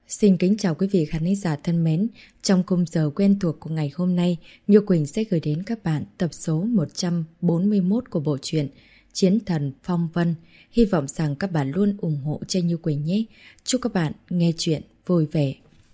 Xin kính chào quý vị khán giả thân mến. Trong khung giờ quen thuộc của ngày hôm nay, Như Quỳnh sẽ gửi đến các bạn tập số 141 của bộ truyện Chiến Thần Phong Vân. Hy vọng rằng các bạn luôn ủng hộ cho Như Quỳnh nhé. Chúc các bạn nghe chuyện vui vẻ.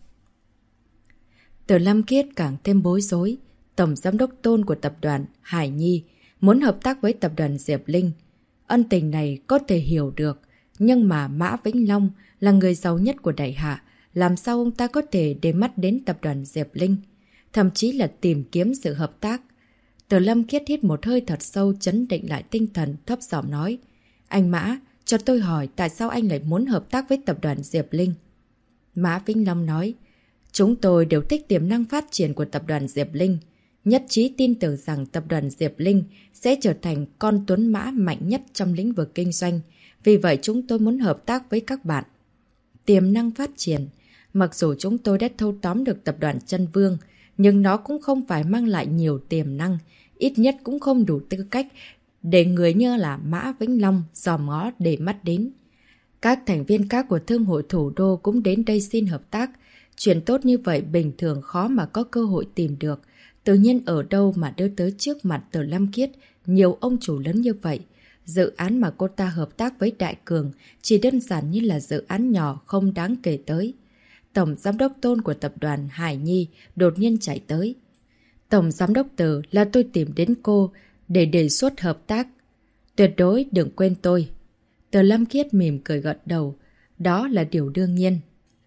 Từ Lam Kiết càng thêm bối rối. Tổng giám đốc Tôn của tập đoàn Hải Nhi muốn hợp tác với tập đoàn Diệp Linh. Ân tình này có thể hiểu được, nhưng mà Mã Vĩnh Long là người giàu nhất của Đại Hạ. Làm sao ông ta có thể để mắt đến tập đoàn Diệp Linh, thậm chí là tìm kiếm sự hợp tác. Từ Lâm Kiết hít một hơi thật sâu, trấn định lại tinh thần, thấp giọng nói: Anh Mã, cho tôi hỏi tại sao anh lại muốn hợp tác với tập đoàn Diệp Linh? Mã Vĩnh Long nói: Chúng tôi đều thích tiềm năng phát triển của tập đoàn Diệp Linh. Nhất trí tin tưởng rằng tập đoàn Diệp Linh sẽ trở thành con tuấn mã mạnh nhất trong lĩnh vực kinh doanh. Vì vậy chúng tôi muốn hợp tác với các bạn. Tiềm năng phát triển. Mặc dù chúng tôi đã thâu tóm được tập đoàn Chân Vương, nhưng nó cũng không phải mang lại nhiều tiềm năng, ít nhất cũng không đủ tư cách để người như là Mã Vĩnh Long dòm ngó để mắt đến. Các thành viên khác của Thương hội Thủ đô cũng đến đây xin hợp tác. Chuyện tốt như vậy bình thường khó mà có cơ hội tìm được. Tự nhiên ở đâu mà đưa tới trước mặt Từ Lam Kiết nhiều ông chủ lớn như vậy. Dự án mà cô ta hợp tác với Đại Cường chỉ đơn giản như là dự án nhỏ không đáng kể tới. Tổng giám đốc Tôn của tập đoàn Hải Nhi đột nhiên chạy tới. Tổng giám đốc Từ, là tôi tìm đến cô để đề xuất hợp tác. Tuyệt đối đừng quên tôi. Từ Lâm Kiết mỉm cười gật đầu. Đó là điều đương nhiên.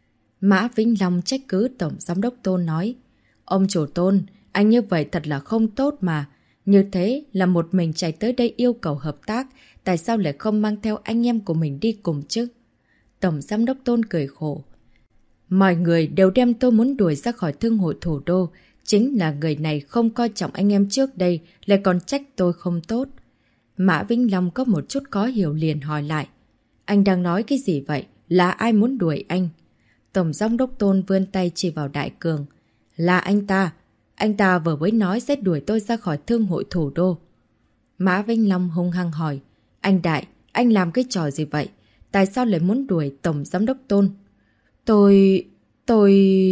Mã Vĩnh Long trách cứ Tổng giám đốc Tôn nói: Ông chủ Tôn, anh như vậy thật là không tốt mà. Như thế là một mình chạy tới đây yêu cầu hợp tác, tại sao lại không mang theo anh em của mình đi cùng chứ? Tổng giám đốc Tôn cười khổ. Mọi người đều đem tôi muốn đuổi ra khỏi Thương hội Thủ đô. Chính là người này không coi trọng anh em trước đây, lại còn trách tôi không tốt. Mã Vĩnh Long có một chút khó hiểu liền hỏi lại: Anh đang nói cái gì vậy? Là ai muốn đuổi anh? Tổng giám đốc Tôn vươn tay chỉ vào Đại Cường. Là anh ta. Anh ta vừa mới nói sẽ đuổi tôi ra khỏi Thương hội Thủ đô. Mã Vĩnh Long hung hăng hỏi: Anh Đại, anh làm cái trò gì vậy? Tại sao lại muốn đuổi Tổng giám đốc Tôn? Tôi...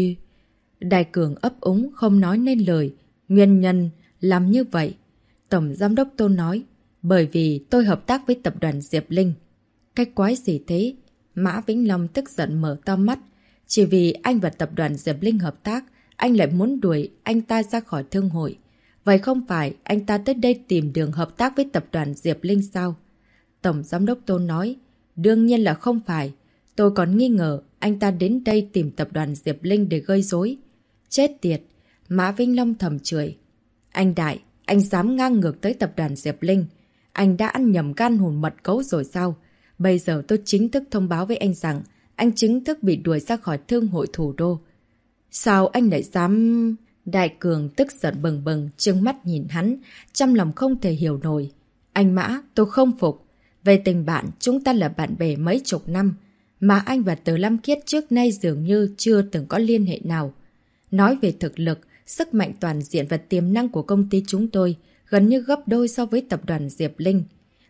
Đại Cường ấp úng không nói nên lời. Nguyên nhân làm như vậy. Tổng giám đốc Tôn nói: Bởi vì tôi hợp tác với tập đoàn Diệp Linh. Cách quái gì thế? Mã Vĩnh Long tức giận mở to mắt. Chỉ vì anh và tập đoàn Diệp Linh hợp tác, anh lại muốn đuổi anh ta ra khỏi thương hội. Vậy không phải anh ta tới đây tìm đường hợp tác với tập đoàn Diệp Linh sao? Tổng giám đốc Tôn nói: Đương nhiên là không phải. Tôi còn nghi ngờ anh ta đến đây tìm tập đoàn Diệp Linh để gây rối. Chết tiệt! Mã Vĩnh Long thầm chửi. Anh Đại, anh dám ngang ngược tới tập đoàn Diệp Linh. Anh đã ăn nhầm gan hùn mật gấu rồi sao? Bây giờ tôi chính thức thông báo với anh rằng anh chính thức bị đuổi ra khỏi Thương hội Thủ đô. Sao anh lại dám... Đại Cường tức giận bừng bừng, trừng mắt nhìn hắn, trong lòng không thể hiểu nổi. Anh Mã, tôi không phục. Về tình bạn, chúng ta là bạn bè mấy chục năm, mà anh và Từ Lam Kiết trước nay dường như chưa từng có liên hệ nào. Nói về thực lực, sức mạnh toàn diện và tiềm năng của công ty chúng tôi gần như gấp đôi so với tập đoàn Diệp Linh.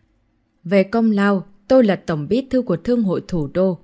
Về công lao, tôi là tổng bí thư của Thương hội Thủ đô.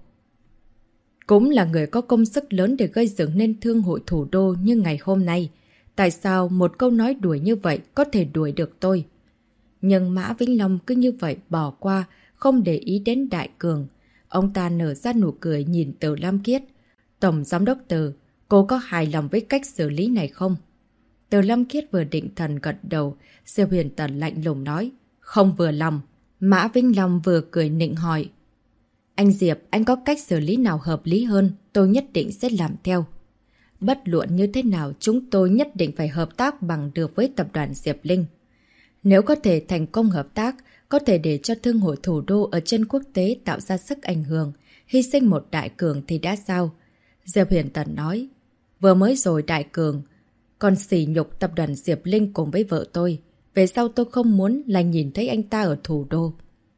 Cũng là người có công sức lớn để gây dựng nên Thương hội Thủ đô như ngày hôm nay. Tại sao một câu nói đuổi như vậy có thể đuổi được tôi? Nhưng Mã Vĩnh Long cứ như vậy bỏ qua, không để ý đến Đại Cường. Ông ta nở ra nụ cười nhìn Từ Lam Kiết. Tổng giám đốc Từ, cô có hài lòng với cách xử lý này không? Từ Lam Kiết vừa định thần gật đầu, Diệp Huyền Tần lạnh lùng nói: Không vừa lòng. Mã Vĩnh Long vừa cười nịnh hỏi: Anh Diệp, anh có cách xử lý nào hợp lý hơn, tôi nhất định sẽ làm theo. Bất luận như thế nào, chúng tôi nhất định phải hợp tác bằng được với tập đoàn Diệp Linh. Nếu có thể thành công hợp tác, có thể để cho Thương hội Thủ đô ở trên quốc tế tạo ra sức ảnh hưởng, hy sinh một Đại Cường thì đã sao? Diệp Huyền Tần nói: Vừa mới rồi Đại Cường còn sỉ nhục tập đoàn Diệp Linh cùng với vợ tôi. Về sau tôi không muốn là nhìn thấy anh ta ở thủ đô.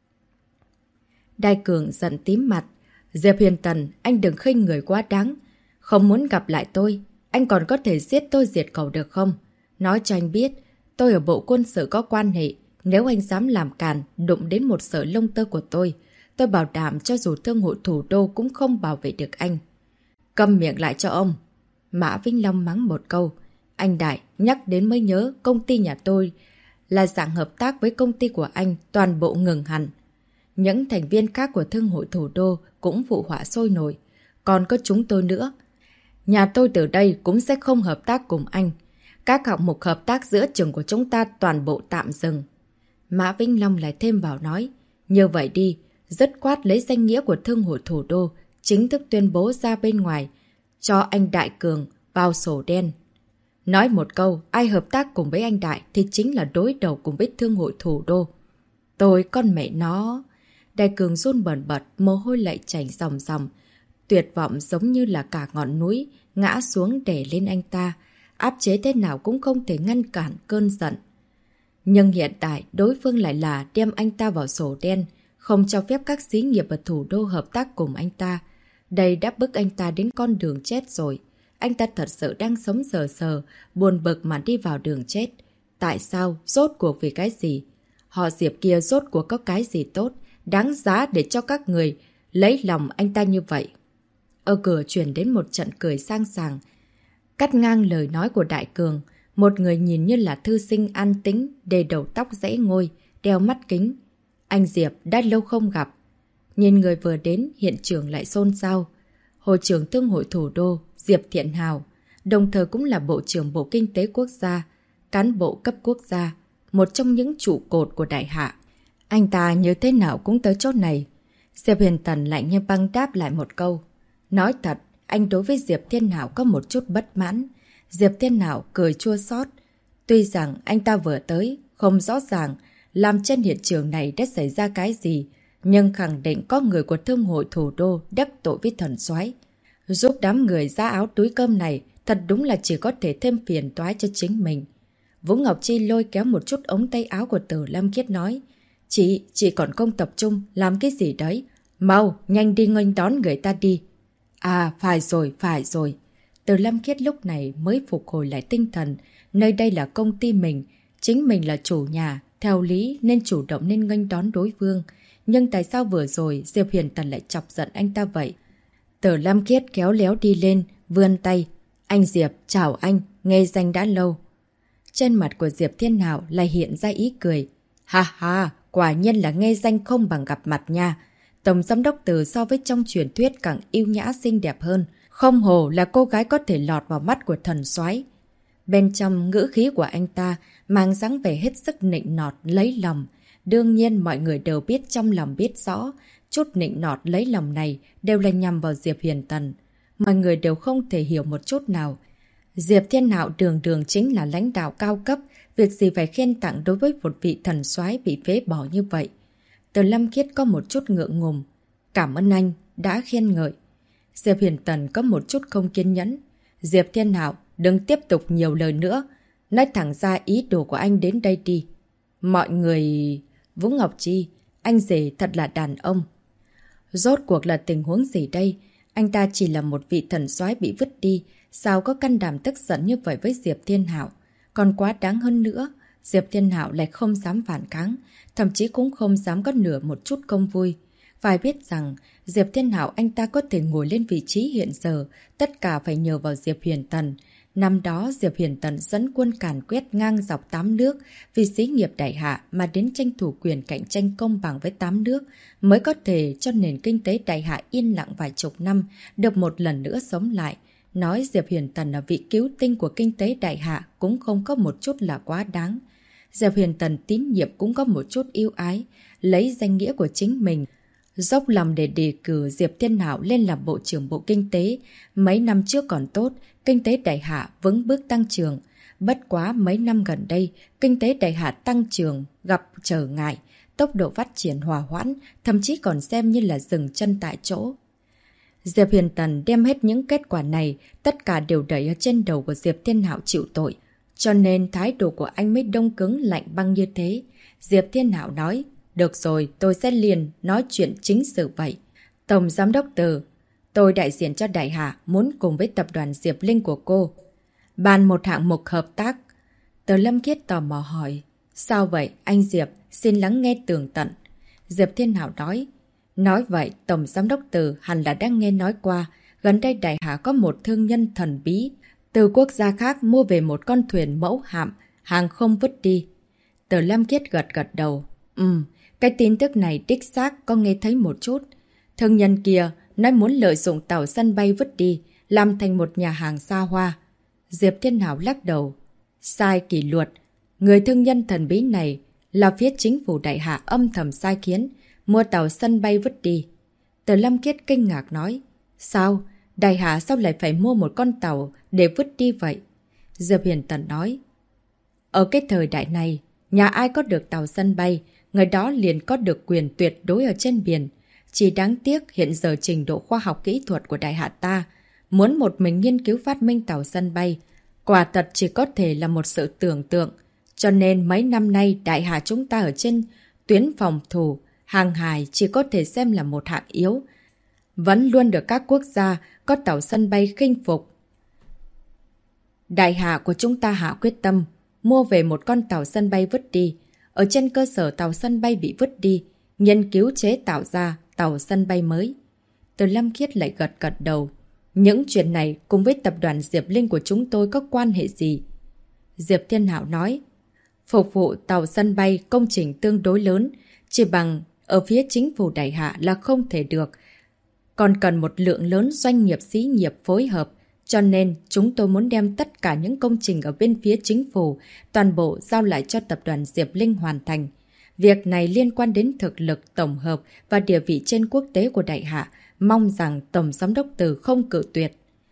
Đại Cường giận tím mặt. Diệp Huyền Tần, anh đừng khinh người quá đáng. Không muốn gặp lại tôi, anh còn có thể giết tôi diệt khẩu được không? Nói cho anh biết, tôi ở bộ quân sự có quan hệ. Nếu anh dám làm càn, đụng đến một sợi lông tơ của tôi bảo đảm cho dù Thương hội Thủ đô cũng không bảo vệ được anh. Câm miệng lại cho ông. Mã Vĩnh Long mắng một câu. Anh Đại, nhắc đến mới nhớ công ty nhà tôi là dạng hợp tác với công ty của anh, toàn bộ ngừng hẳn. Những thành viên khác của Thương hội Thủ đô cũng phụ họa sôi nổi. Còn có chúng tôi nữa. Nhà tôi từ đây cũng sẽ không hợp tác cùng anh. Các hạng mục hợp tác giữa trường của chúng ta toàn bộ tạm dừng. Mã Vĩnh Long lại thêm vào nói. Như vậy đi, dứt khoát lấy danh nghĩa của Thương hội Thủ đô, chính thức tuyên bố ra bên ngoài, cho anh Đại Cường vào sổ đen. Nói một câu, ai hợp tác cùng với anh Đại thì chính là đối đầu cùng với Thương hội Thủ đô. Tôi con mẹ nó... Đại Cường run bần bật, mồ hôi lạnh chảy ròng ròng. Tuyệt vọng giống như là cả ngọn núi ngã xuống đè lên anh ta. Áp chế thế nào cũng không thể ngăn cản cơn giận. Nhưng hiện tại đối phương lại là đem anh ta vào sổ đen, không cho phép các xí nghiệp ở thủ đô hợp tác cùng anh ta. Đây đã bức anh ta đến con đường chết rồi. Anh ta thật sự đang sống sờ sờ, buồn bực mà đi vào đường chết. Tại sao? Rốt cuộc vì cái gì? Họ Diệp kia rốt cuộc có cái gì tốt, đáng giá để cho các người lấy lòng anh ta như vậy? Ở cửa truyền đến một trận cười sang sảng, cắt ngang lời nói của Đại Cường. Một người nhìn như là thư sinh an tĩnh, để đầu tóc rẽ ngôi, đeo mắt kính. Anh Diệp đã lâu không gặp. Nhìn người vừa đến, hiện trường lại xôn xao. Hội trưởng Thương hội Thủ đô, Diệp Thiện Hào, đồng thời cũng là Bộ trưởng Bộ Kinh tế Quốc gia, cán bộ cấp quốc gia, một trong những trụ cột của Đại Hạ. Anh ta như thế nào cũng tới chỗ này. Diệp Huyền Tần lạnh như băng đáp lại một câu. Nói thật, anh đối với Diệp Thiên Hảo có một chút bất mãn. Diệp Thiên Hảo cười chua xót. Tuy rằng anh ta vừa tới, không rõ ràng làm trên hiện trường này đã xảy ra cái gì, nhưng khẳng định có người của Thương hội Thủ đô đắc tội với thần soái. Giúp đám người ra áo túi cơm này thật đúng là chỉ có thể thêm phiền toái cho chính mình. Vũ Ngọc Chi lôi kéo một chút ống tay áo của Từ Lâm Khiết nói. Chị còn không tập trung, làm cái gì đấy? Mau, nhanh đi nghênh đón người ta đi. À, phải rồi. Từ Lâm Khiết lúc này mới phục hồi lại tinh thần. Nơi đây là công ty mình, chính mình là chủ nhà, theo lý nên chủ động nên nghênh đón đối phương. Nhưng tại sao vừa rồi Diệp Huyền Tần lại chọc giận anh ta vậy? Từ Lâm Khiết kéo léo đi lên, vươn tay. Anh Diệp, chào anh, nghe danh đã lâu. Trên mặt của Diệp Thiên Hảo lại hiện ra ý cười. Ha ha, quả nhiên là nghe danh không bằng gặp mặt nha. Tổng giám đốc Từ so với trong truyền thuyết càng yêu nhã xinh đẹp hơn. Không hồ là cô gái có thể lọt vào mắt của thần soái. Bên trong ngữ khí của anh ta mang dáng vẻ hết sức nịnh nọt lấy lòng. Đương nhiên mọi người đều biết trong lòng biết rõ, chút nịnh nọt lấy lòng này đều là nhằm vào Diệp Huyền Tần. Mọi người đều không thể hiểu một chút nào. Diệp Thiên Hạo đường đường chính là lãnh đạo cao cấp, việc gì phải khen tặng đối với một vị thần soái bị phế bỏ như vậy. Từ Lâm Khiết có một chút ngượng ngùng. Cảm ơn anh đã khen ngợi. Diệp Huyền Tần có một chút không kiên nhẫn. Diệp Thiên Hạo, đừng tiếp tục nhiều lời nữa. Nói thẳng ra ý đồ của anh đến đây đi. Mọi người... Vũ Ngọc Chi, anh rể thật là đàn ông. Rốt cuộc là tình huống gì đây? Anh ta chỉ là một vị thần soái bị vứt đi. Sao có can đảm tức giận như vậy với Diệp Thiên Hạo? Còn quá đáng hơn nữa, Diệp Thiên Hạo lại không dám phản kháng, thậm chí cũng không dám có nửa một chút không vui. Phải biết rằng, Diệp Thiên Hạo anh ta có thể ngồi lên vị trí hiện giờ, tất cả phải nhờ vào Diệp Huyền Tần. Năm đó, Diệp Huyền Tần dẫn quân càn quét ngang dọc 8 nước, vì xí nghiệp Đại Hạ mà đến tranh thủ quyền cạnh tranh công bằng với 8 nước, mới có thể cho nền kinh tế Đại Hạ yên lặng vài chục năm, được một lần nữa sống lại. Nói Diệp Huyền Tần là vị cứu tinh của kinh tế Đại Hạ cũng không có một chút là quá đáng. Diệp Huyền Tần tín nhiệm cũng có một chút yêu ái, lấy danh nghĩa của chính mình, dốc lòng để đề cử Diệp Thiên Hạo lên làm Bộ trưởng Bộ Kinh tế. Mấy năm trước còn tốt, kinh tế Đại Hạ vững bước tăng trưởng. Bất quá mấy năm gần đây, kinh tế Đại Hạ tăng trưởng gặp trở ngại, tốc độ phát triển hòa hoãn, thậm chí còn xem như là dừng chân tại chỗ. Diệp Huyền Tần đem hết những kết quả này, tất cả đều đẩy ở trên đầu của Diệp Thiên Hạo chịu tội. Cho nên thái độ của anh mới đông cứng lạnh băng như thế. Diệp Thiên Hạo nói, được rồi, tôi sẽ liền nói chuyện chính sự vậy. Tổng Giám đốc Từ, tôi đại diện cho Đại Hạ muốn cùng với tập đoàn Diệp Linh của cô bàn một hạng mục hợp tác. Từ Lâm Khiết tò mò hỏi, sao vậy anh Diệp, xin lắng nghe tường tận. Diệp Thiên Hạo nói vậy, Tổng Giám đốc Từ hẳn là đang nghe nói qua, Gần đây Đại Hạ có một thương nhân thần bí từ quốc gia khác mua về một con thuyền mẫu hạm, hàng không vứt đi. Từ Lâm Khiết gật gật đầu. Cái tin tức này đích xác có nghe thấy một chút. Thương nhân kia nói muốn lợi dụng tàu sân bay vứt đi, làm thành một nhà hàng xa hoa. Diệp Thiên Hảo lắc đầu. Sai kỷ luật. Người thương nhân thần bí này là phía chính phủ Đại Hạ âm thầm sai khiến, mua tàu sân bay vứt đi. Từ Lâm Khiết kinh ngạc nói. Sao? Đại Hạ sao lại phải mua một con tàu để vứt đi vậy? Diệp Hiền Tần nói. Ở cái thời đại này, nhà ai có được tàu sân bay, người đó liền có được quyền tuyệt đối ở trên biển. Chỉ đáng tiếc hiện giờ trình độ khoa học kỹ thuật của Đại Hạ ta, muốn một mình nghiên cứu phát minh tàu sân bay, quả thật chỉ có thể là một sự tưởng tượng. Cho nên mấy năm nay Đại Hạ chúng ta ở trên tuyến phòng thủ, hàng hải chỉ có thể xem là một hạng yếu. Vẫn luôn được các quốc gia có tàu sân bay khinh phục. Đại Hạ của chúng ta hạ quyết tâm mua về một con tàu sân bay vứt đi. Ở trên cơ sở tàu sân bay bị vứt đi, nghiên cứu chế tạo ra tàu sân bay mới. Từ Lâm Khiết lại gật gật đầu. Những chuyện này cùng với tập đoàn Diệp Linh của chúng tôi có quan hệ gì? Diệp Thiên Hảo nói. Phục vụ tàu sân bay công trình tương đối lớn, chỉ bằng ở phía chính phủ Đại Hạ là không thể được. Còn cần một lượng lớn doanh nghiệp xí nghiệp phối hợp. Cho nên chúng tôi muốn đem tất cả những công trình ở bên phía chính phủ toàn bộ giao lại cho tập đoàn Diệp Linh hoàn thành. Việc này liên quan đến thực lực tổng hợp và địa vị trên quốc tế của Đại Hạ. Mong rằng Tổng Giám đốc Từ không cự tuyệt.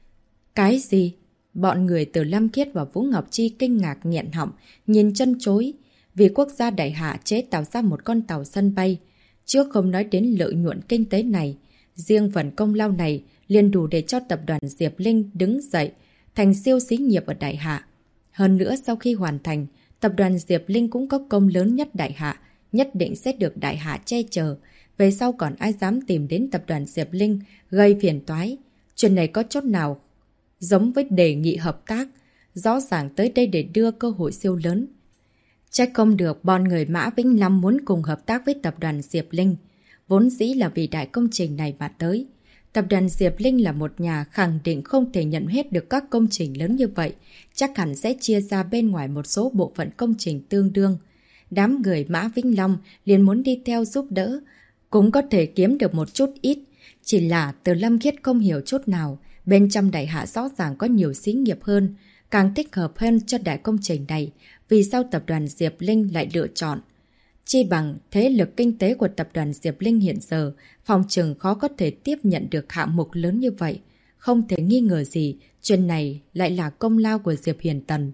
Cái gì? Bọn người Từ Lâm Khiết và Vũ Ngọc Chi kinh ngạc nghẹn họng, nhìn chân chối. Vì quốc gia Đại Hạ chế tạo ra một con tàu sân bay. Trước không nói đến lợi nhuận kinh tế này, riêng phần công lao này liền đủ để cho tập đoàn Diệp Linh đứng dậy thành siêu xí nghiệp ở Đại Hạ. Hơn nữa sau khi hoàn thành, tập đoàn Diệp Linh cũng có công lớn nhất Đại Hạ, nhất định sẽ được Đại Hạ che chở. Về sau còn ai dám tìm đến tập đoàn Diệp Linh gây phiền toái. Chuyện này có chút nào giống với đề nghị hợp tác, rõ ràng tới đây để đưa cơ hội siêu lớn. Chắc không được bọn người Mã Vĩnh Lâm muốn cùng hợp tác với tập đoàn Diệp Linh. Vốn dĩ là vì đại công trình này mà tới. Tập đoàn Diệp Linh là một nhà khẳng định không thể nhận hết được các công trình lớn như vậy, chắc hẳn sẽ chia ra bên ngoài một số bộ phận công trình tương đương. Đám người Mã Vĩnh Long liền muốn đi theo giúp đỡ, cũng có thể kiếm được một chút ít. Chỉ là Từ Lâm Khiết không hiểu chút nào, bên trong Đại Hạ rõ ràng có nhiều xí nghiệp hơn, càng thích hợp hơn cho đại công trình này, vì sao tập đoàn Diệp Linh lại lựa chọn. Chi bằng thế lực kinh tế của tập đoàn Diệp Linh hiện giờ, phòng trừng khó có thể tiếp nhận được hạng mục lớn như vậy. Không thể nghi ngờ gì, chuyện này lại là công lao của Diệp Hiền Tần.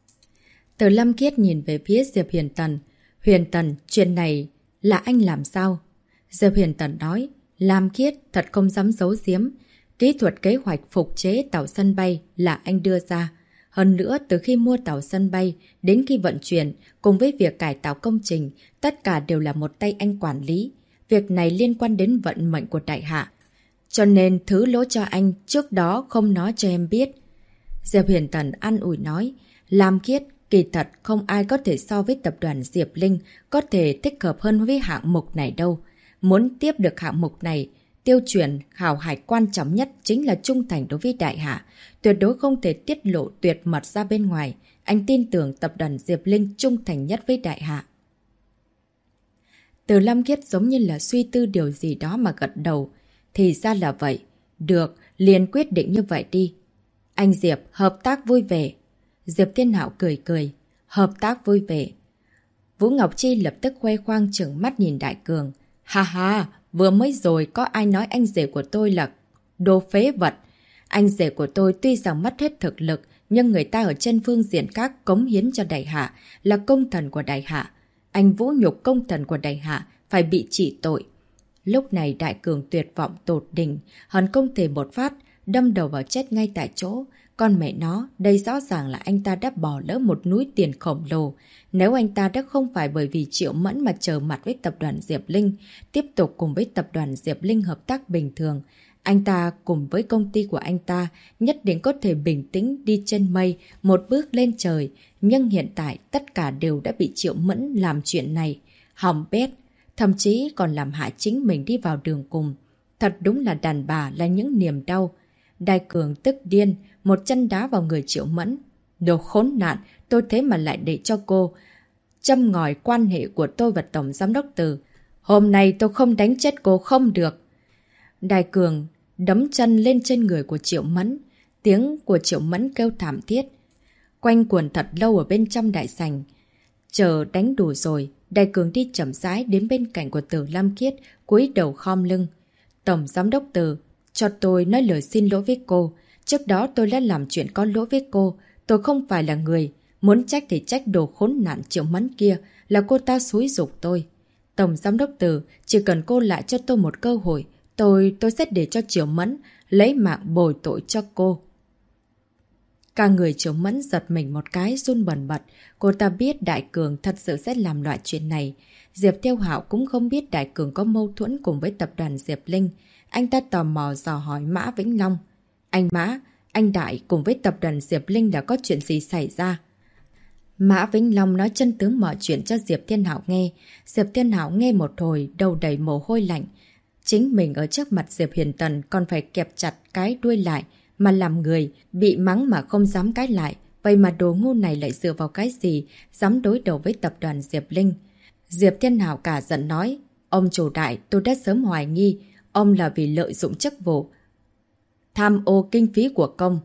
Từ Lâm Khiết nhìn về phía Diệp Hiền Tần. Huyền Tần, chuyện này là anh làm sao? Diệp Hiền Tần nói, Lam Khiết thật không dám giấu giếm. Kỹ thuật kế hoạch phục chế tàu sân bay là anh đưa ra. Hơn nữa, từ khi mua tàu sân bay đến khi vận chuyển, cùng với việc cải tạo công trình, tất cả đều là một tay anh quản lý. Việc này liên quan đến vận mệnh của Đại Hạ. Cho nên thứ lỗi cho anh trước đó không nói cho em biết. Diệp Hiền Tần an ủi nói, Lam Khiết, kỳ thật không ai có thể so với tập đoàn Diệp Linh có thể thích hợp hơn với hạng mục này đâu. Muốn tiếp được hạng mục này, tiêu chuẩn khảo hải quan trọng nhất chính là trung thành đối với Đại Hạ. Tuyệt đối không thể tiết lộ tuyệt mật ra bên ngoài. Anh tin tưởng tập đoàn Diệp Linh trung thành nhất với Đại Hạ. Từ Lâm Khiết giống như là suy tư điều gì đó mà gật đầu. Thì ra là vậy. Được, liền quyết định như vậy đi. Anh Diệp, hợp tác vui vẻ. Diệp Thiên Hạo cười cười. Hợp tác vui vẻ. Vũ Ngọc Chi lập tức khoe khoang trừng mắt nhìn Đại Cường. Ha ha, vừa mới rồi có ai nói anh rể của tôi là đồ phế vật. Anh rể của tôi tuy rằng mất hết thực lực, nhưng người ta ở trên phương diện khác cống hiến cho Đại Hạ, là công thần của Đại Hạ. Anh vũ nhục công thần của Đại Hạ, phải bị trị tội. Lúc này Đại Cường tuyệt vọng tột đỉnh, hận không thể một phát, đâm đầu vào chết ngay tại chỗ. Con mẹ nó, đây rõ ràng là anh ta đã bỏ lỡ một núi tiền khổng lồ. Nếu anh ta đã không phải bởi vì Triệu Mẫn mà trở mặt với tập đoàn Diệp Linh, tiếp tục cùng với tập đoàn Diệp Linh hợp tác bình thường, anh ta cùng với công ty của anh ta nhất định có thể bình tĩnh đi trên mây, một bước lên trời. Nhưng hiện tại tất cả đều đã bị Triệu Mẫn làm chuyện này. Hỏng bét, thậm chí còn làm hại chính mình đi vào đường cùng. Thật đúng là đàn bà là những niềm đau. Đại Cường tức điên, một chân đá vào người Triệu Mẫn. Đồ khốn nạn, tôi thế mà lại để cho cô châm ngòi quan hệ của tôi và Tổng Giám đốc Từ. Hôm nay tôi không đánh chết cô không được. Đại Cường đấm chân lên trên người của Triệu Mẫn. Tiếng của Triệu Mẫn kêu thảm thiết. Quanh quẩn thật lâu ở bên trong đại sảnh. Chờ đánh đủ rồi, Đại Cường đi chậm rãi đến bên cạnh của Từ Lam Kiết, cúi đầu khom lưng. Tổng Giám đốc Từ, cho tôi nói lời xin lỗi với cô. Trước đó tôi đã làm chuyện có lỗi với cô. Tôi không phải là người. Muốn trách thì trách đồ khốn nạn Triệu Mẫn kia, là cô ta xúi giục tôi. Tổng Giám đốc Từ, chỉ cần cô lại cho tôi một cơ hội, tôi sẽ để cho Triệu Mẫn lấy mạng bồi tội cho cô. Cả người Triệu Mẫn giật mình một cái, run bần bật. Cô ta biết Đại Cường thật sự sẽ làm loại chuyện này. Diệp Thiêu Hạo cũng không biết Đại Cường có mâu thuẫn cùng với tập đoàn Diệp Linh. Anh ta tò mò dò hỏi Mã Vĩnh Long. Anh Mã, anh Đại cùng với tập đoàn Diệp Linh đã có chuyện gì xảy ra? Mã Vĩnh Long nói chân tướng mọi chuyện cho Diệp Thiên Hạo nghe. Diệp Thiên Hạo nghe một hồi, đầu đầy mồ hôi lạnh. Chính mình ở trước mặt Diệp Hiền Tần còn phải kẹp chặt cái đuôi lại, mà làm người, bị mắng mà không dám cãi lại. Vậy mà đồ ngu này lại dựa vào cái gì, dám đối đầu với tập đoàn Diệp Linh? Diệp Thiên Hạo cả giận nói, ông chủ Đại, tôi đã sớm hoài nghi, ông là vì lợi dụng chức vụ, tham ô kinh phí của công.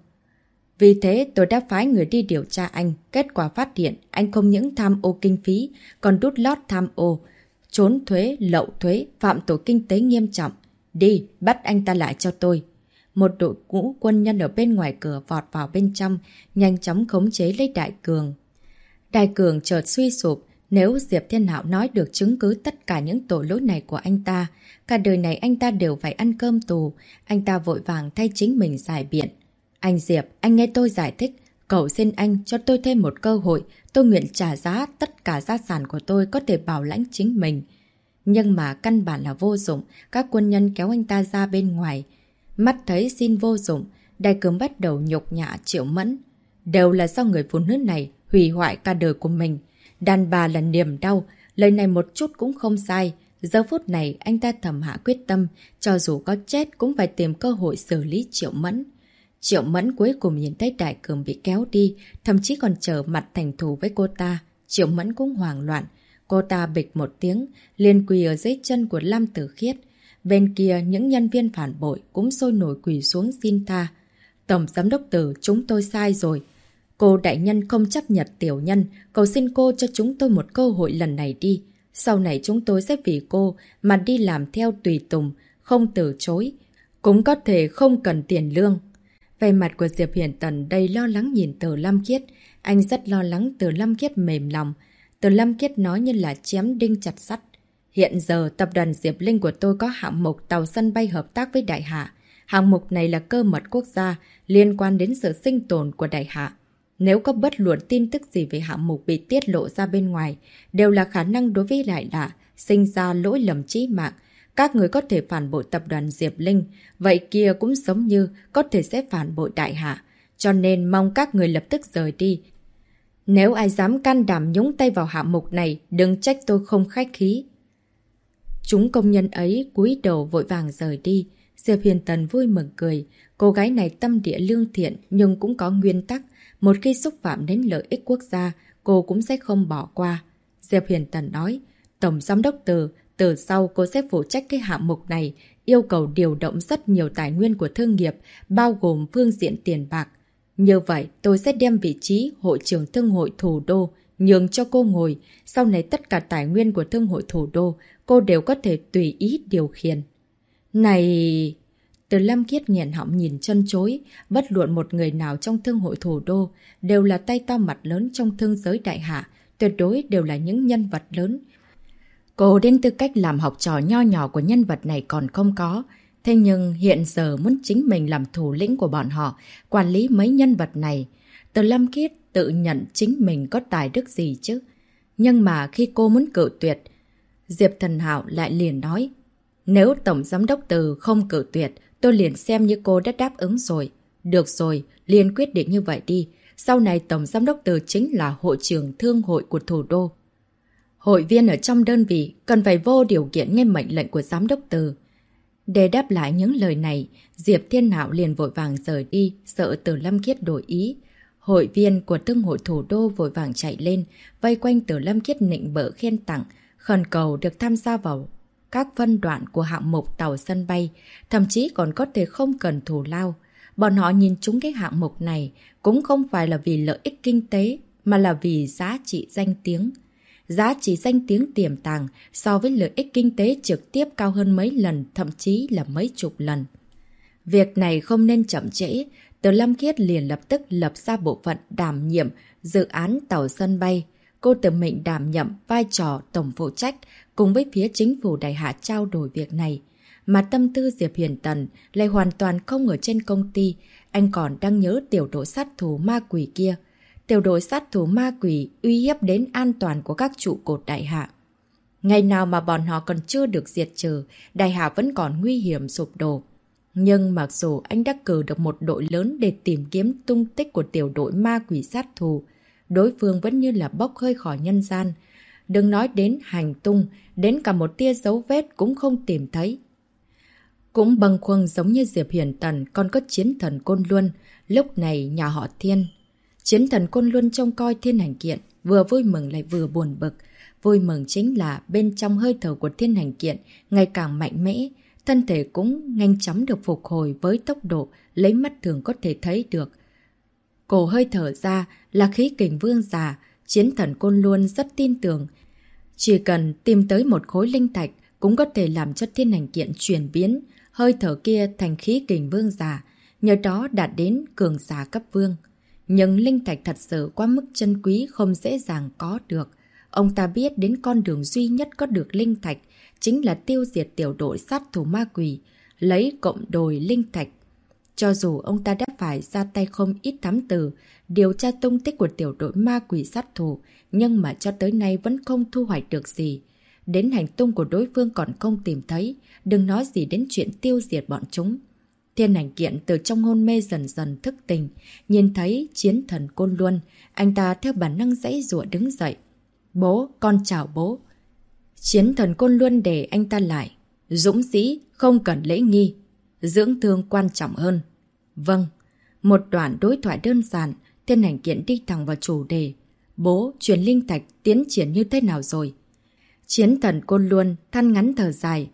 Vì thế tôi đã phái người đi điều tra anh, kết quả phát hiện anh không những tham ô kinh phí, còn đút lót tham ô, trốn thuế, lậu thuế, phạm tội kinh tế nghiêm trọng. Đi, bắt anh ta lại cho tôi. Một đội ngũ quân nhân ở bên ngoài cửa vọt vào bên trong, nhanh chóng khống chế lấy Đại Cường. Đại Cường chợt suy sụp, nếu Diệp Thiên Hạo nói được chứng cứ tất cả những tội lỗi này của anh ta, cả đời này anh ta đều phải ăn cơm tù. Anh ta vội vàng thay chính mình giải biện. Anh Diệp, anh nghe tôi giải thích. Cầu xin anh cho tôi thêm một cơ hội. Tôi nguyện trả giá tất cả gia sản của tôi có thể bảo lãnh chính mình. Nhưng mà căn bản là vô dụng. Các quân nhân kéo anh ta ra bên ngoài. Mắt thấy xin vô dụng, Đại Cường bắt đầu nhục nhã Triệu Mẫn. Đều là do người phụ nữ này hủy hoại cả đời của mình. Đàn bà là niềm đau. Lời này một chút cũng không sai. Giờ phút này anh ta thầm hạ quyết tâm. Cho dù có chết cũng phải tìm cơ hội xử lý Triệu Mẫn. Triệu Mẫn cuối cùng nhìn thấy Đại Cường bị kéo đi, thậm chí còn trở mặt thành thù với cô ta. Triệu Mẫn cũng hoảng loạn. Cô ta bịch một tiếng, liền quỳ ở dưới chân của Lam Tử Khiết. Bên kia, những nhân viên phản bội cũng sôi nổi quỳ xuống xin tha. Tổng Giám đốc Từ, chúng tôi sai rồi. Cô đại nhân không chấp nhận tiểu nhân, cầu xin cô cho chúng tôi một cơ hội lần này đi. Sau này chúng tôi sẽ vì cô mà đi làm theo tùy tùng, không từ chối. Cũng có thể không cần tiền lương. Về mặt của Diệp Hiền Tần đầy lo lắng nhìn Từ Lam Kiết. Anh rất lo lắng Từ Lam Kiết mềm lòng. Từ Lam Kiết nói như là chém đinh chặt sắt. Hiện giờ tập đoàn Diệp Linh của tôi có hạng mục tàu sân bay hợp tác với Đại Hạ. Hạng mục này là cơ mật quốc gia liên quan đến sự sinh tồn của Đại Hạ. Nếu có bất luận tin tức gì về hạng mục bị tiết lộ ra bên ngoài, đều là khả năng đối với Đại Hạ sinh ra lỗi lầm chí mạng. Các người có thể phản bội tập đoàn Diệp Linh, vậy kia cũng giống như có thể sẽ phản bội Đại Hạ. Cho nên mong các người lập tức rời đi. Nếu ai dám can đảm nhúng tay vào hạng mục này, đừng trách tôi không khách khí. Chúng công nhân ấy cúi đầu vội vàng rời đi. Diệp Hiền Tần vui mừng cười. Cô gái này tâm địa lương thiện nhưng cũng có nguyên tắc. Một khi xúc phạm đến lợi ích quốc gia, cô cũng sẽ không bỏ qua. Diệp Hiền Tần nói, Tổng Giám đốc từ sau cô sẽ phụ trách cái hạng mục này, yêu cầu điều động rất nhiều tài nguyên của thương nghiệp, bao gồm phương diện tiền bạc. Như vậy, tôi sẽ đem vị trí hội trưởng thương hội thủ đô nhường cho cô ngồi. Sau này tất cả tài nguyên của thương hội thủ đô, cô đều có thể tùy ý điều khiển. Này... Từ Lam Kiết nghẹn họng nhìn chân chối, bất luận một người nào trong thương hội thủ đô đều là tay to mặt lớn trong thương giới Đại Hạ, tuyệt đối đều là những nhân vật lớn. Cô đến tư cách làm học trò nho nhỏ của nhân vật này còn không có, thế nhưng hiện giờ muốn chính mình làm thủ lĩnh của bọn họ, quản lý mấy nhân vật này. Từ Lam Kiết tự nhận chính mình có tài đức gì chứ. Nhưng mà khi cô muốn cự tuyệt, Diệp Thần Hạo lại liền nói, nếu Tổng Giám đốc Từ không cự tuyệt, tôi liền xem như cô đã đáp ứng rồi. Được rồi, liền quyết định như vậy đi. Sau này Tổng Giám đốc Từ chính là hội trưởng thương hội của thủ đô. Hội viên ở trong đơn vị cần phải vô điều kiện nghe mệnh lệnh của Giám đốc Từ. Để đáp lại những lời này, Diệp Thiên Hạo liền vội vàng rời đi, sợ Từ Lâm Khiết đổi ý. Hội viên của Thương hội thủ đô vội vàng chạy lên, vây quanh Từ Lâm Khiết nịnh bợ khen tặng, khẩn cầu được tham gia vào các phân đoạn của hạng mục tàu sân bay, thậm chí còn có thể không cần thù lao. Bọn họ nhìn chúng cái hạng mục này cũng không phải là vì lợi ích kinh tế, mà là vì giá trị danh tiếng. Giá trị danh tiếng tiềm tàng so với lợi ích kinh tế trực tiếp cao hơn mấy lần, thậm chí là mấy chục lần. Việc này không nên chậm trễ, Từ Lâm Khiết liền lập tức lập ra bộ phận đảm nhiệm dự án tàu sân bay. Cô tự mình đảm nhiệm vai trò tổng phụ trách, cùng với phía chính phủ Đại Hạ trao đổi việc này. Mà tâm tư Diệp Huyền Tần lại hoàn toàn không ở trên công ty, anh còn đang nhớ tiểu đội sát thủ ma quỷ kia. Tiểu đội sát thủ ma quỷ uy hiếp đến an toàn của các trụ cột Đại Hạ. Ngày nào mà bọn họ còn chưa được diệt trừ, Đại Hạ vẫn còn nguy hiểm sụp đổ. Nhưng mặc dù anh đã cử được một đội lớn để tìm kiếm tung tích của tiểu đội ma quỷ sát thủ, đối phương vẫn như là bốc hơi khỏi nhân gian. Đừng nói đến hành tung, đến cả một tia dấu vết cũng không tìm thấy. Cũng bâng khuâng giống như Diệp Huyền Tần còn có chiến thần Côn Luân, lúc này nhà họ Thiên. Chiến thần Côn Luân trông coi Thiên Hành Kiện, vừa vui mừng lại vừa buồn bực. Vui mừng chính là bên trong hơi thở của Thiên Hành Kiện ngày càng mạnh mẽ, thân thể cũng nhanh chóng được phục hồi với tốc độ lấy mắt thường có thể thấy được. Cổ hơi thở ra là khí kình vương giả, chiến thần Côn Luân rất tin tưởng. Chỉ cần tìm tới một khối linh thạch cũng có thể làm cho Thiên Hành Kiện chuyển biến hơi thở kia thành khí kình vương giả, nhờ đó đạt đến cường giả cấp vương. Nhưng linh thạch thật sự quá mức chân quý, không dễ dàng có được. Ông ta biết đến con đường duy nhất có được linh thạch chính là tiêu diệt tiểu đội sát thủ ma quỷ, lấy cộng đồi linh thạch. Cho dù ông ta đã phải ra tay không ít thám tử, điều tra tung tích của tiểu đội ma quỷ sát thủ, nhưng mà cho tới nay vẫn không thu hoạch được gì. Đến hành tung của đối phương còn không tìm thấy, đừng nói gì đến chuyện tiêu diệt bọn chúng. Thiên Hành Kiện từ trong hôn mê dần dần thức tỉnh, nhìn thấy chiến thần Côn Luân, anh ta theo bản năng giãy giụa đứng dậy. Bố, con chào bố. Chiến thần Côn Luân để anh ta lại. Dũng sĩ, không cần lễ nghi. Dưỡng thương quan trọng hơn. Vâng. Một đoạn đối thoại đơn giản, Thiên Hành Kiện đi thẳng vào chủ đề. Bố, truyền linh thạch tiến triển như thế nào rồi? Chiến thần Côn Luân than ngắn thở dài.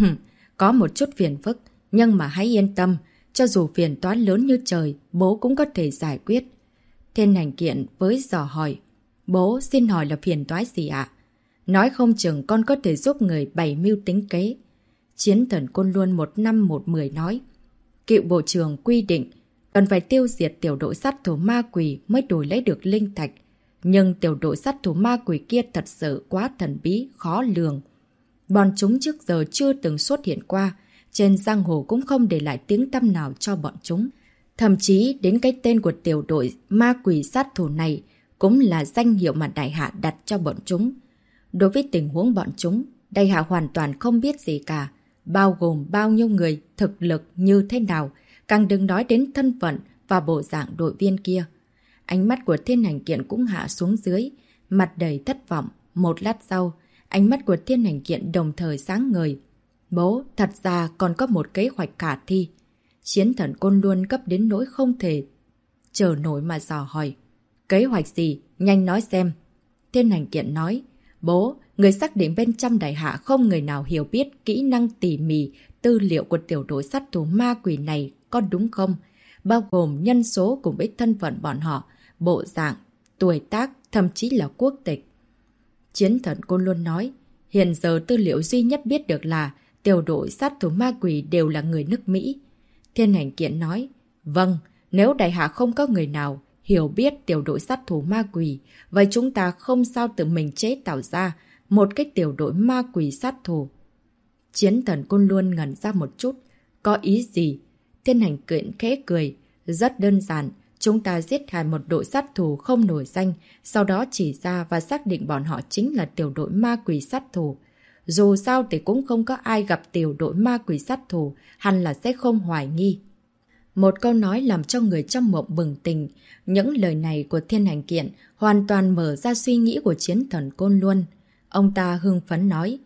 Có một chút phiền phức, nhưng mà hãy yên tâm, cho dù phiền toán lớn như trời, bố cũng có thể giải quyết. Thiên Hành Kiện với dò hỏi. Bố xin hỏi là phiền toái gì ạ? Nói không chừng con có thể giúp người bày mưu tính kế. Chiến thần Côn Luân 1/10 nói. Cựu bộ trưởng quy định cần phải tiêu diệt tiểu đội sát thủ ma quỷ mới đổi lấy được linh thạch. Nhưng tiểu đội sát thủ ma quỷ kia thật sự quá thần bí, khó lường. Bọn chúng trước giờ chưa từng xuất hiện qua, trên giang hồ cũng không để lại tiếng tăm nào cho bọn chúng. Thậm chí đến cái tên của tiểu đội ma quỷ sát thủ này cũng là danh hiệu mà Đại Hạ đặt cho bọn chúng. Đối với tình huống bọn chúng, Đại Hạ hoàn toàn không biết gì cả, bao gồm bao nhiêu người, thực lực như thế nào, càng đừng nói đến thân phận và bộ dạng đội viên kia. Ánh mắt của Thiên Hành Kiện cũng hạ xuống dưới, mặt đầy thất vọng. Một lát sau, ánh mắt của Thiên Hành Kiện đồng thời sáng ngời. Bố, thật ra còn có một kế hoạch khả thi. Chiến thần Côn Luân gấp đến nỗi không thể chờ nổi mà dò hỏi. Kế hoạch gì? Nhanh nói xem. Thiên Hành Kiện nói. Bố, người xác định bên trong Đại Hạ không người nào hiểu biết kỹ năng tỉ mỉ tư liệu của tiểu đội sát thủ ma quỷ này, có đúng không? Bao gồm nhân số cùng với thân phận bọn họ, bộ dạng, tuổi tác, thậm chí là quốc tịch. Chiến thần Côn Luân nói. Hiện giờ tư liệu duy nhất biết được là tiểu đội sát thủ ma quỷ đều là người nước Mỹ. Thiên Hành Kiện nói. Vâng, nếu Đại Hạ không có người nào hiểu biết tiểu đội sát thủ ma quỷ, vậy chúng ta không sao tự mình chế tạo ra một cái tiểu đội ma quỷ sát thủ. Chiến thần Côn Luân ngẩn ra một chút. Có ý gì? Thiên Hành Kiện khẽ cười. Rất đơn giản, chúng ta giết hại một đội sát thủ không nổi danh, sau đó chỉ ra và xác định bọn họ chính là tiểu đội ma quỷ sát thủ. Dù sao thì cũng không có ai gặp tiểu đội ma quỷ sát thủ, hẳn là sẽ không hoài nghi. Một câu nói làm cho người trong mộng bừng tỉnh. Những lời này của Thiên Hành Kiện hoàn toàn mở ra suy nghĩ của chiến thần Côn Luân. Ông ta hưng phấn nói.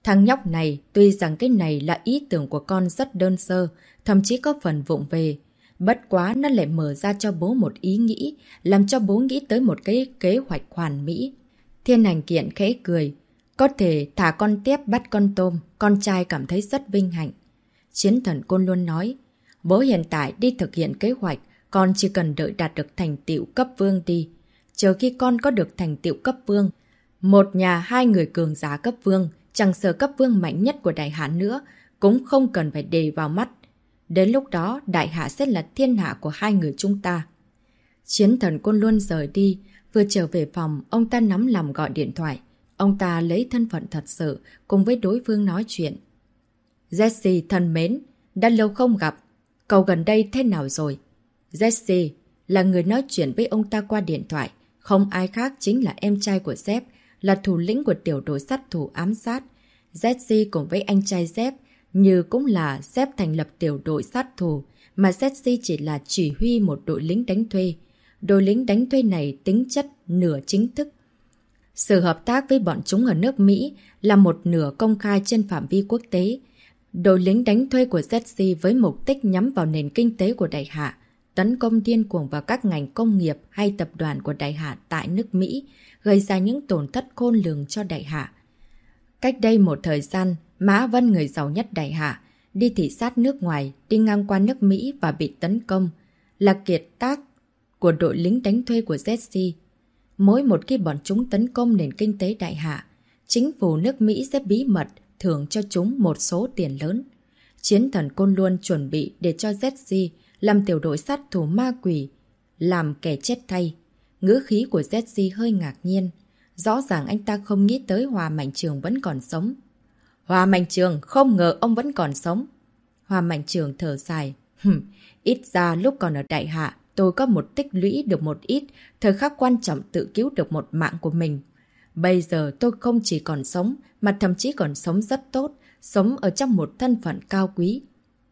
Thằng nhóc này, tuy rằng cái này là ý tưởng của con rất đơn sơ, thậm chí có phần vụng về. Bất quá nó lại mở ra cho bố một ý nghĩ, làm cho bố nghĩ tới một cái kế hoạch hoàn mỹ. Thiên Hành Kiện khẽ cười. Có thể thả con tép bắt con tôm, con trai cảm thấy rất vinh hạnh. Chiến Thần Côn luôn nói, bố hiện tại đi thực hiện kế hoạch, con chỉ cần đợi đạt được thành tựu cấp vương đi. Chờ khi con có được thành tựu cấp vương, một nhà hai người cường giả cấp vương, chẳng sợ cấp vương mạnh nhất của đại hạ nữa, cũng không cần phải đề vào mắt. Đến lúc đó, đại hạ sẽ là thiên hạ của hai người chúng ta. Chiến Thần Côn luôn rời đi, vừa trở về phòng, ông ta nắm lòng gọi điện thoại. Ông ta lấy thân phận thật sự, cùng với đối phương nói chuyện. Jesse thân mến, đã lâu không gặp, cậu gần đây thế nào rồi? Jesse là người nói chuyện với ông ta qua điện thoại, không ai khác chính là em trai của Zep, là thủ lĩnh của tiểu đội sát thủ ám sát. Jesse cùng với anh trai Zep như cũng là Zep thành lập tiểu đội sát thủ, mà Jesse chỉ là chỉ huy một đội lính đánh thuê. Đội lính đánh thuê này tính chất nửa chính thức. Sự hợp tác với bọn chúng ở nước Mỹ là một nửa công khai trên phạm vi quốc tế. Đội lính đánh thuê của Jesse với mục đích nhắm vào nền kinh tế của Đại Hạ, tấn công điên cuồng vào các ngành công nghiệp hay tập đoàn của Đại Hạ tại nước Mỹ, gây ra những tổn thất khôn lường cho Đại Hạ. Cách đây một thời gian, Mã Vân, người giàu nhất Đại Hạ, đi thị sát nước ngoài, đi ngang qua nước Mỹ và bị tấn công, là kiệt tác của đội lính đánh thuê của Jesse. Mỗi một khi bọn chúng tấn công nền kinh tế Đại Hạ, chính phủ nước Mỹ sẽ bí mật thưởng cho chúng một số tiền lớn. Chiến Thần Côn luôn chuẩn bị để cho Jesse làm tiểu đội sát thủ ma quỷ, làm kẻ chết thay. Ngữ khí của Jesse hơi ngạc nhiên. Rõ ràng anh ta không nghĩ tới Hòa Mạnh Trường vẫn còn sống. Hòa Mạnh Trường, không ngờ ông vẫn còn sống. Hòa Mạnh Trường thở dài. Ít ra lúc còn ở Đại Hạ, tôi có một tích lũy được một ít, thời khắc quan trọng tự cứu được một mạng của mình. Bây giờ tôi không chỉ còn sống, mà thậm chí còn sống rất tốt, sống ở trong một thân phận cao quý.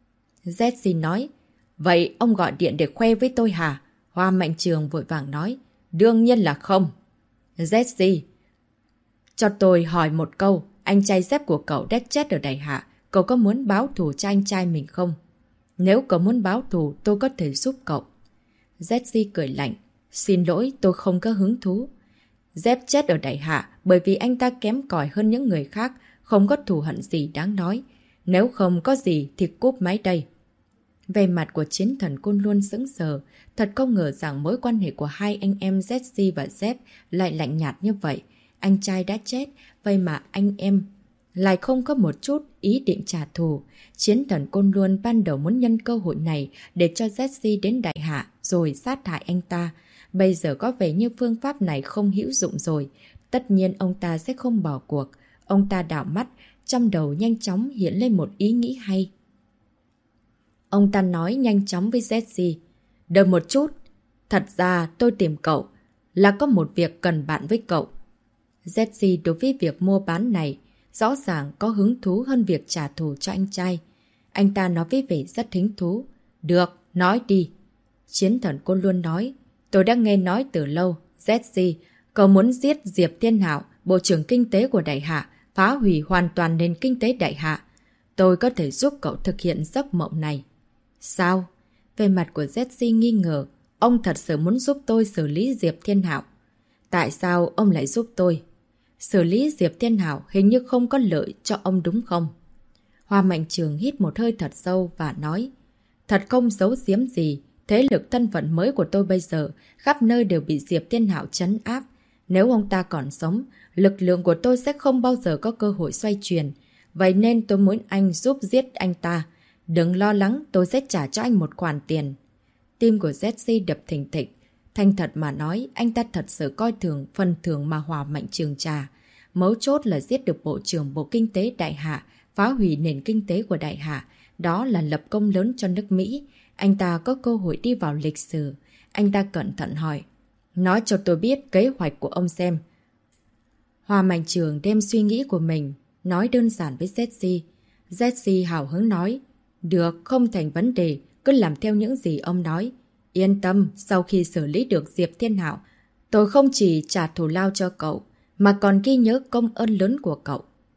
Jesse nói, vậy ông gọi điện để khoe với tôi hả? Hoa Mạnh Trường vội vàng nói, đương nhiên là không. Jesse, cho tôi hỏi một câu, anh trai Zep của cậu đã chết ở Đại Hạ, cậu có muốn báo thù cho anh trai mình không? Nếu cậu muốn báo thù, tôi có thể giúp cậu. Jesse cười lạnh, xin lỗi, tôi không có hứng thú. Zep chết ở Đại Hạ bởi vì anh ta kém cỏi hơn những người khác, không có thù hận gì đáng nói. Nếu không có gì thì cúp máy đây. Về mặt của Chiến Thần Côn luôn sững sờ, thật không ngờ rằng mối quan hệ của hai anh em Jesse và Zep lại lạnh nhạt như vậy. Anh trai đã chết, vậy mà anh em lại không có một chút ý định trả thù. Chiến Thần Côn luôn ban đầu muốn nhân cơ hội này để cho Jesse đến Đại Hạ rồi sát hại anh ta. Bây giờ có vẻ như phương pháp này không hữu dụng rồi. Tất nhiên ông ta sẽ không bỏ cuộc. Ông ta đảo mắt, trong đầu nhanh chóng hiện lên một ý nghĩ hay. Ông ta nói nhanh chóng với Jesse. Đợi một chút. Thật ra tôi tìm cậu là có một việc cần bạn với cậu. Jesse đối với việc mua bán này rõ ràng có hứng thú hơn việc trả thù cho anh trai. Anh ta nói với vẻ rất hứng thú. Được, nói đi. Chiến Thần Côn luôn nói. Tôi đã nghe nói từ lâu. Jesse, cậu muốn giết Diệp Thiên Hạo, Bộ trưởng Kinh tế của Đại Hạ, phá hủy hoàn toàn nền kinh tế Đại Hạ. Tôi có thể giúp cậu thực hiện giấc mộng này. Sao? Về mặt của Jesse nghi ngờ. Ông thật sự muốn giúp tôi xử lý Diệp Thiên Hạo. Tại sao ông lại giúp tôi? Xử lý Diệp Thiên Hạo hình như không có lợi cho ông đúng không? Hoa Mạnh Trường hít một hơi thật sâu và nói. Thật không giấu giếm gì. Thế lực thân phận mới của tôi bây giờ khắp nơi đều bị Diệp Thiên Hạo trấn áp. Nếu ông ta còn sống, lực lượng của tôi sẽ không bao giờ có cơ hội xoay chuyển. Vậy nên tôi muốn anh giúp giết anh ta. Đừng lo lắng, tôi sẽ trả cho anh một khoản tiền. Tim của Jesse đập thình thịch. Thành thật mà nói, anh ta thật sự coi thường phần thưởng mà Hòa Mạnh Trường trả. Mấu chốt là giết được Bộ trưởng Bộ Kinh tế Đại Hạ, phá hủy nền kinh tế của Đại Hạ. Đó là lập công lớn cho nước Mỹ. Anh ta có cơ hội đi vào lịch sử. Anh ta cẩn thận hỏi. Nói cho tôi biết kế hoạch của ông xem. Hòa Mạnh Trường đem suy nghĩ của mình, nói đơn giản với Jesse. Jesse hào hứng nói. Được, không thành vấn đề, cứ làm theo những gì ông nói. Yên tâm, sau khi xử lý được Diệp Thiên Hạo, tôi không chỉ trả thù lao cho cậu, mà còn ghi nhớ công ơn lớn của cậu.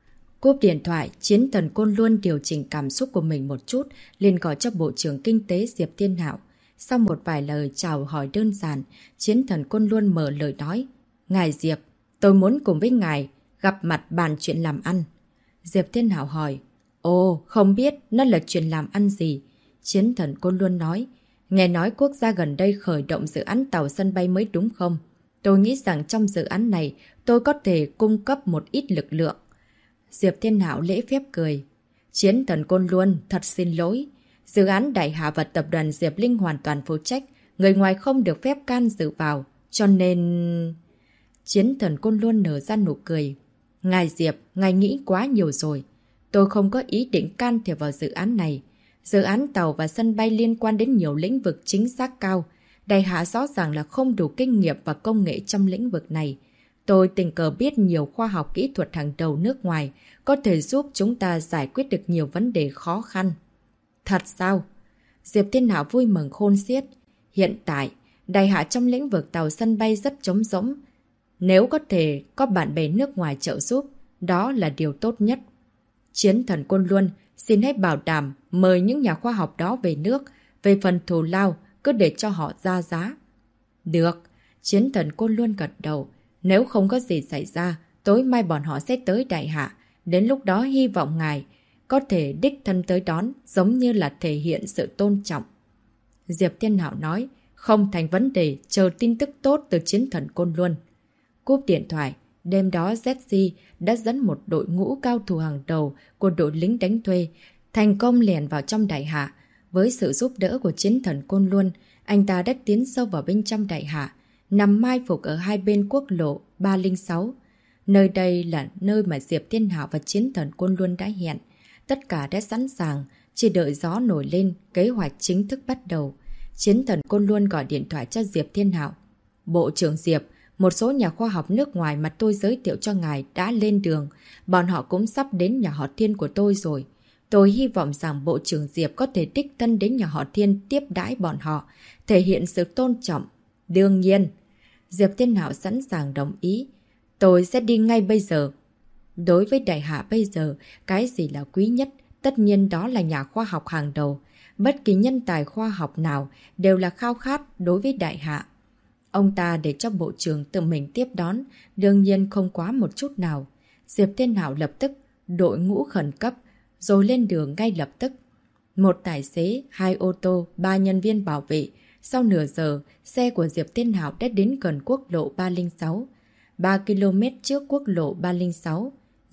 Cúp điện thoại, Chiến Thần Côn Luân điều chỉnh cảm xúc của mình một chút, liền gọi cho Bộ trưởng Kinh tế Diệp Thiên Hạo. Sau một vài lời chào hỏi đơn giản, Chiến Thần Côn Luân mở lời nói. Ngài Diệp, tôi muốn cùng với ngài gặp mặt bàn chuyện làm ăn. Diệp Thiên Hạo hỏi. Ồ, không biết nó là chuyện làm ăn gì? Chiến Thần Côn Luân nói. Nghe nói quốc gia gần đây khởi động dự án tàu sân bay mới đúng không? Tôi nghĩ rằng trong dự án này tôi có thể cung cấp một ít lực lượng. Diệp Thiên Hạo lễ phép cười. Chiến Thần Côn Luân, thật xin lỗi. Dự án Đại Hạ và tập đoàn Diệp Linh hoàn toàn phụ trách. Người ngoài không được phép can dự vào. Cho nên... Chiến Thần Côn Luân nở ra nụ cười. Ngài Diệp, ngài nghĩ quá nhiều rồi. Tôi không có ý định can thiệp vào dự án này. Dự án tàu và sân bay liên quan đến nhiều lĩnh vực chính xác cao. Đại Hạ rõ ràng là không đủ kinh nghiệm và công nghệ trong lĩnh vực này. Tôi tình cờ biết nhiều khoa học kỹ thuật hàng đầu nước ngoài có thể giúp chúng ta giải quyết được nhiều vấn đề khó khăn. Thật sao? Diệp Thiên Hạo vui mừng khôn xiết. Hiện tại, Đại Hạ trong lĩnh vực tàu sân bay rất trống rỗng. Nếu có thể có bạn bè nước ngoài trợ giúp, đó là điều tốt nhất. Chiến Thần Côn Luân xin hãy bảo đảm mời những nhà khoa học đó về nước. Về phần thù lao, cứ để cho họ ra giá. Được. Chiến Thần Côn Luân gật đầu. Nếu không có gì xảy ra, tối mai bọn họ sẽ tới Đại Hạ. Đến lúc đó hy vọng ngài có thể đích thân tới đón, giống như là thể hiện sự tôn trọng. Diệp Thiên Hạo nói, không thành vấn đề, chờ tin tức tốt từ Chiến Thần Côn Luân. Cúp điện thoại, đêm đó ZG đã dẫn một đội ngũ cao thủ hàng đầu của đội lính đánh thuê, thành công lẻn vào trong Đại Hạ. Với sự giúp đỡ của Chiến Thần Côn Luân, anh ta đã tiến sâu vào bên trong Đại Hạ, nằm mai phục ở hai bên quốc lộ 306. Nơi đây là nơi mà Diệp Thiên Hạo và Chiến Thần Côn Luân đã hẹn. Tất cả đã sẵn sàng, chỉ đợi gió nổi lên, kế hoạch chính thức bắt đầu. Chiến Thần Côn Luân gọi điện thoại cho Diệp Thiên Hạo. Bộ trưởng Diệp, một số nhà khoa học nước ngoài mà tôi giới thiệu cho ngài đã lên đường. Bọn họ cũng sắp đến nhà họ Thiên của tôi rồi. Tôi hy vọng rằng Bộ trưởng Diệp có thể đích thân đến nhà họ Thiên tiếp đãi bọn họ, thể hiện sự tôn trọng. Đương nhiên, Diệp Thiên Hạo sẵn sàng đồng ý. Tôi sẽ đi ngay bây giờ. Đối với Đại Hạ bây giờ, cái gì là quý nhất? Tất nhiên đó là nhà khoa học hàng đầu. Bất kỳ nhân tài khoa học nào đều là khao khát đối với Đại Hạ. Ông ta để cho bộ trưởng tự mình tiếp đón, đương nhiên không quá một chút nào. Diệp Thiên Hạo lập tức đội ngũ khẩn cấp, rồi lên đường ngay lập tức. Một tài xế, 2 ô tô, 3 nhân viên bảo vệ. Sau nửa giờ, xe của Diệp Thiên Hạo đã đến gần quốc lộ 306. 3 km trước quốc lộ 306,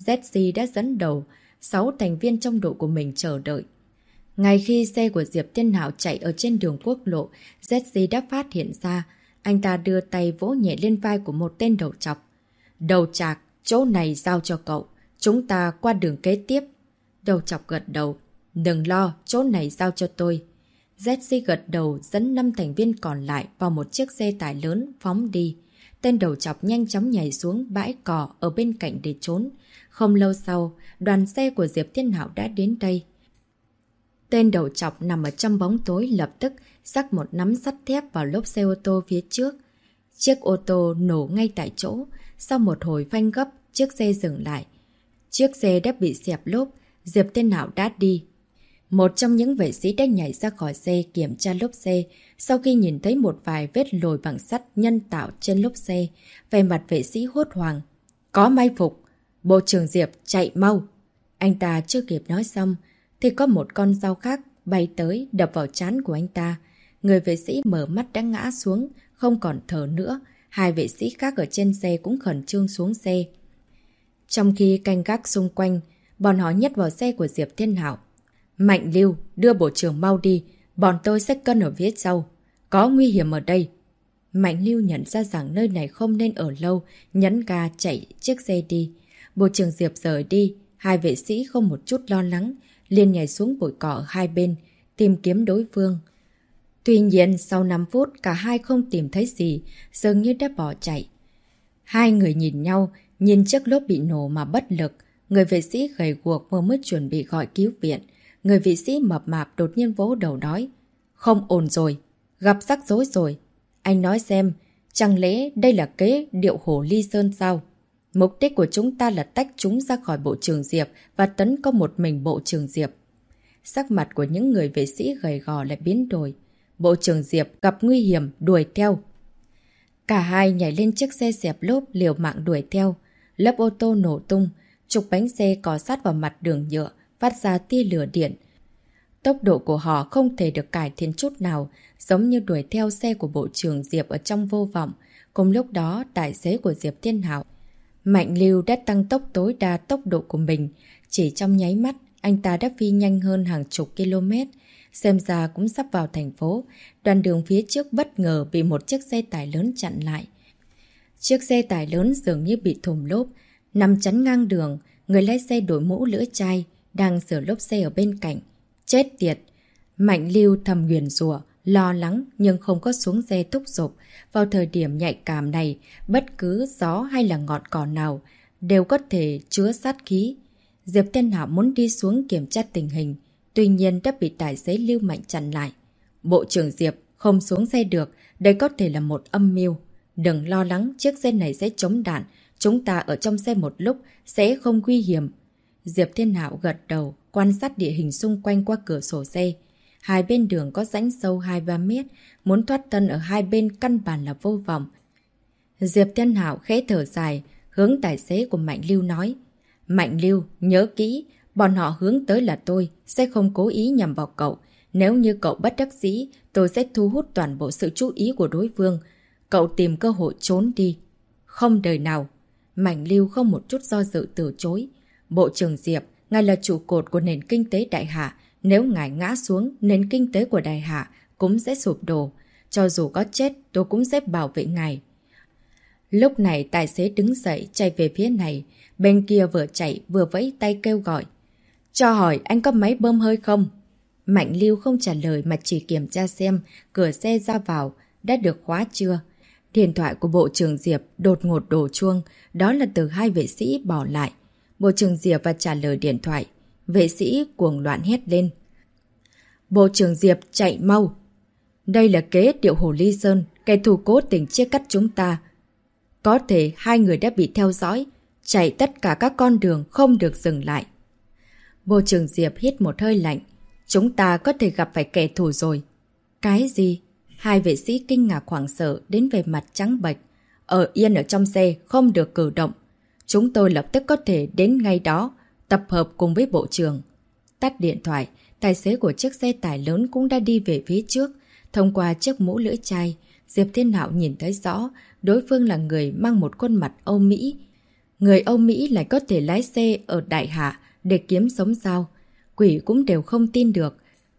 ZG đã dẫn đầu, 6 thành viên trong đội của mình chờ đợi. Ngay khi xe của Diệp Thiên Hạo chạy ở trên đường quốc lộ, ZG đã phát hiện ra. Anh ta đưa tay vỗ nhẹ lên vai của một tên đầu trọc. Đầu trạc, chỗ này giao cho cậu. Chúng ta qua đường kế tiếp. Đầu trọc gật đầu. Đừng lo, chỗ này giao cho tôi. ZG gật đầu dẫn 5 thành viên còn lại vào một chiếc xe tải lớn phóng đi. Tên đầu trọc nhanh chóng nhảy xuống bãi cỏ ở bên cạnh để trốn. Không lâu sau, đoàn xe của Diệp Thiên Hạo đã đến đây. Tên đầu trọc nằm ở trong bóng tối lập tức xắc một nắm sắt thép vào lốp xe ô tô phía trước. Chiếc ô tô nổ ngay tại chỗ. Sau một hồi phanh gấp, chiếc xe dừng lại. Chiếc xe đã bị xẹp lốp. Diệp Thiên Hạo đã đi. Một trong những vệ sĩ đã nhảy ra khỏi xe kiểm tra lốp xe. Sau khi nhìn thấy một vài vết lồi bằng sắt nhân tạo trên lốp xe, vẻ mặt vệ sĩ hốt hoảng. Có mai phục. Bộ trưởng Diệp chạy mau. Anh ta chưa kịp nói xong thì có một con dao khác bay tới đập vào trán của anh ta. Người vệ sĩ mở mắt đã ngã xuống, không còn thở nữa. Hai vệ sĩ khác ở trên xe cũng khẩn trương xuống xe. Trong khi canh gác xung quanh, bọn họ nhét vào xe của Diệp Thiên Hạo. Mạnh Lưu, đưa bộ trưởng mau đi, bọn tôi sẽ cân ở phía sau. Có nguy hiểm ở đây. Mạnh Lưu nhận ra rằng nơi này không nên ở lâu, nhấn ga chạy chiếc xe đi. Bộ trưởng Diệp rời đi, hai vệ sĩ không một chút lo lắng, liền nhảy xuống bụi cỏ ở hai bên, tìm kiếm đối phương. Tuy nhiên, sau 5 phút, cả hai không tìm thấy gì, dường như đã bỏ chạy. Hai người nhìn nhau, nhìn chiếc lốp bị nổ mà bất lực. Người vệ sĩ gầy guộc vừa mới chuẩn bị gọi cứu viện. Người vệ sĩ mập mạp đột nhiên vỗ đầu nói. Không ổn rồi, gặp rắc rối rồi. Anh nói xem, chẳng lẽ đây là kế điệu hổ ly sơn sao? Mục đích của chúng ta là tách chúng ra khỏi bộ trường Diệp và tấn công một mình bộ trường Diệp. Sắc mặt của những người vệ sĩ gầy gò lại biến đổi. Bộ trưởng Diệp gặp nguy hiểm, đuổi theo. Cả hai nhảy lên chiếc xe xẹp lốp liều mạng đuổi theo. Lớp ô tô nổ tung, trục bánh xe cọ sát vào mặt đường nhựa, phát ra tia lửa điện. Tốc độ của họ không thể được cải thiện chút nào, giống như đuổi theo xe của bộ trưởng Diệp ở trong vô vọng. Cùng lúc đó, tài xế của Diệp Thiên Hạo, Mạnh Lưu đã tăng tốc tối đa tốc độ của mình. Chỉ trong nháy mắt, anh ta đã phi nhanh hơn hàng chục km. Xem ra cũng sắp vào thành phố. Đoạn đường phía trước bất ngờ bị một chiếc xe tải lớn chặn lại. Chiếc xe tải lớn dường như bị thủng lốp, nằm chắn ngang đường. Người lái xe đội mũ lưỡi chai, đang sửa lốp xe ở bên cạnh. Chết tiệt! Mạnh Lưu thầm nguyền rủa, lo lắng nhưng không có xuống xe thúc giục. Vào thời điểm nhạy cảm này, bất cứ gió hay là ngọn cỏ nào đều có thể chứa sát khí. Diệp Thiên Hạo muốn đi xuống kiểm tra tình hình, tuy nhiên đã bị tài xế Lưu Mạnh chặn lại. Bộ trưởng Diệp không xuống xe được, đây có thể là một âm mưu. Đừng lo lắng, chiếc xe này sẽ chống đạn, chúng ta ở trong xe một lúc sẽ không nguy hiểm. Diệp Thiên Hạo gật đầu, quan sát địa hình xung quanh qua cửa sổ xe. Hai bên đường có rãnh sâu 2-3 mét, muốn thoát thân ở hai bên căn bản là vô vọng. Diệp Thiên Hạo khẽ thở dài, hướng tài xế của Mạnh Lưu nói. Mạnh Lưu, nhớ kỹ, bọn họ hướng tới là tôi, sẽ không cố ý nhằm vào cậu. Nếu như cậu bất đắc dĩ, tôi sẽ thu hút toàn bộ sự chú ý của đối phương. Cậu tìm cơ hội trốn đi. Không đời nào. Mạnh Lưu không một chút do dự từ chối. Bộ trưởng Diệp, ngài là trụ cột của nền kinh tế Đại Hạ. Nếu ngài ngã xuống, nền kinh tế của Đại Hạ cũng sẽ sụp đổ. Cho dù có chết, tôi cũng sẽ bảo vệ ngài. Lúc này tài xế đứng dậy chạy về phía này. Bên kia vừa chạy vừa vẫy tay kêu gọi. Cho hỏi anh có máy bơm hơi không? Mạnh Lưu không trả lời mà chỉ kiểm tra xem cửa xe ra vào đã được khóa chưa. Điện thoại của Bộ trưởng Diệp đột ngột đổ chuông. Đó là từ hai vệ sĩ bỏ lại. Bộ trưởng Diệp và trả lời điện thoại. Vệ sĩ cuồng loạn hét lên. Bộ trưởng Diệp chạy mau. Đây là kế điệu Hồ Ly Sơn. Kẻ thù cố tình chia cắt chúng ta. Có thể hai người đã bị theo dõi. Chạy tất cả các con đường không được dừng lại. Bộ trưởng Diệp hít một hơi lạnh. Chúng ta có thể gặp phải kẻ thù rồi. Cái gì? Hai vệ sĩ kinh ngạc hoảng sợ đến về mặt trắng bệch. Yên ở trong xe, không được cử động. Chúng tôi lập tức có thể đến ngay đó, tập hợp cùng với bộ trưởng. Tắt điện thoại, tài xế của chiếc xe tải lớn cũng đã đi về phía trước. Thông qua chiếc mũ lưỡi chai, Diệp Thiên Hạo nhìn thấy rõ đối phương là người mang một khuôn mặt Âu Mỹ. Người Âu Mỹ lại có thể lái xe ở Đại Hạ để kiếm sống sao? Quỷ cũng đều không tin được.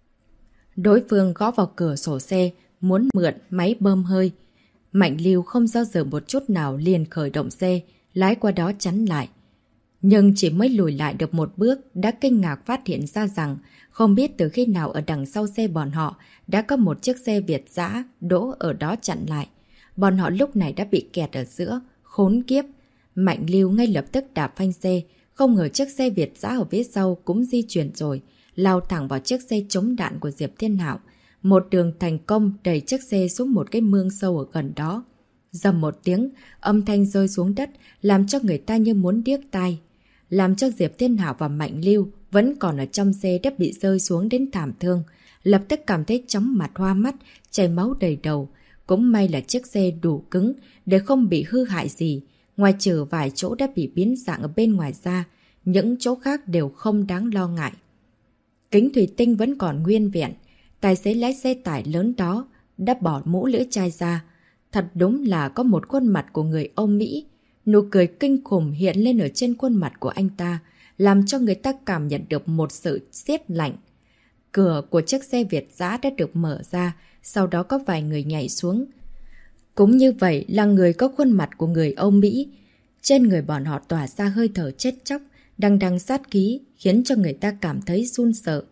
Đối phương gõ vào cửa sổ xe, muốn mượn máy bơm hơi. Mạnh Lưu không do dự một chút nào liền khởi động xe, lái qua đó chắn lại. Nhưng chỉ mới lùi lại được một bước đã kinh ngạc phát hiện ra rằng không biết từ khi nào ở đằng sau xe bọn họ đã có một chiếc xe Việt dã đỗ ở đó chặn lại. Bọn họ lúc này đã bị kẹt ở giữa, khốn kiếp. Mạnh Lưu ngay lập tức đạp phanh xe, không ngờ chiếc xe Việt dã ở phía sau cũng di chuyển rồi, lao thẳng vào chiếc xe chống đạn của Diệp Thiên Hạo. Một đường thành công đẩy chiếc xe xuống một cái mương sâu ở gần đó. Dầm một tiếng, âm thanh rơi xuống đất làm cho người ta như muốn điếc tai. Làm cho Diệp Thiên Hạo và Mạnh Lưu vẫn còn ở trong xe đã bị rơi xuống đến thảm thương. Lập tức cảm thấy chóng mặt hoa mắt, chảy máu đầy đầu. Cũng may là chiếc xe đủ cứng để không bị hư hại gì. Ngoài trừ vài chỗ đã bị biến dạng ở bên ngoài ra, những chỗ khác đều không đáng lo ngại. Kính thủy tinh vẫn còn nguyên vẹn. Tài xế lái xe tải lớn đó đã bỏ mũ lưỡi chai ra. Thật đúng là có một khuôn mặt của người Âu Mỹ. Nụ cười kinh khủng hiện lên ở trên khuôn mặt của anh ta, làm cho người ta cảm nhận được một sự siết lạnh. Cửa của chiếc xe Việt dã đã được mở ra, sau đó có vài người nhảy xuống. Cũng như vậy là người có khuôn mặt của người Âu Mỹ. Trên người bọn họ tỏa ra hơi thở chết chóc, đằng đằng sát khí, khiến cho người ta cảm thấy run sợ.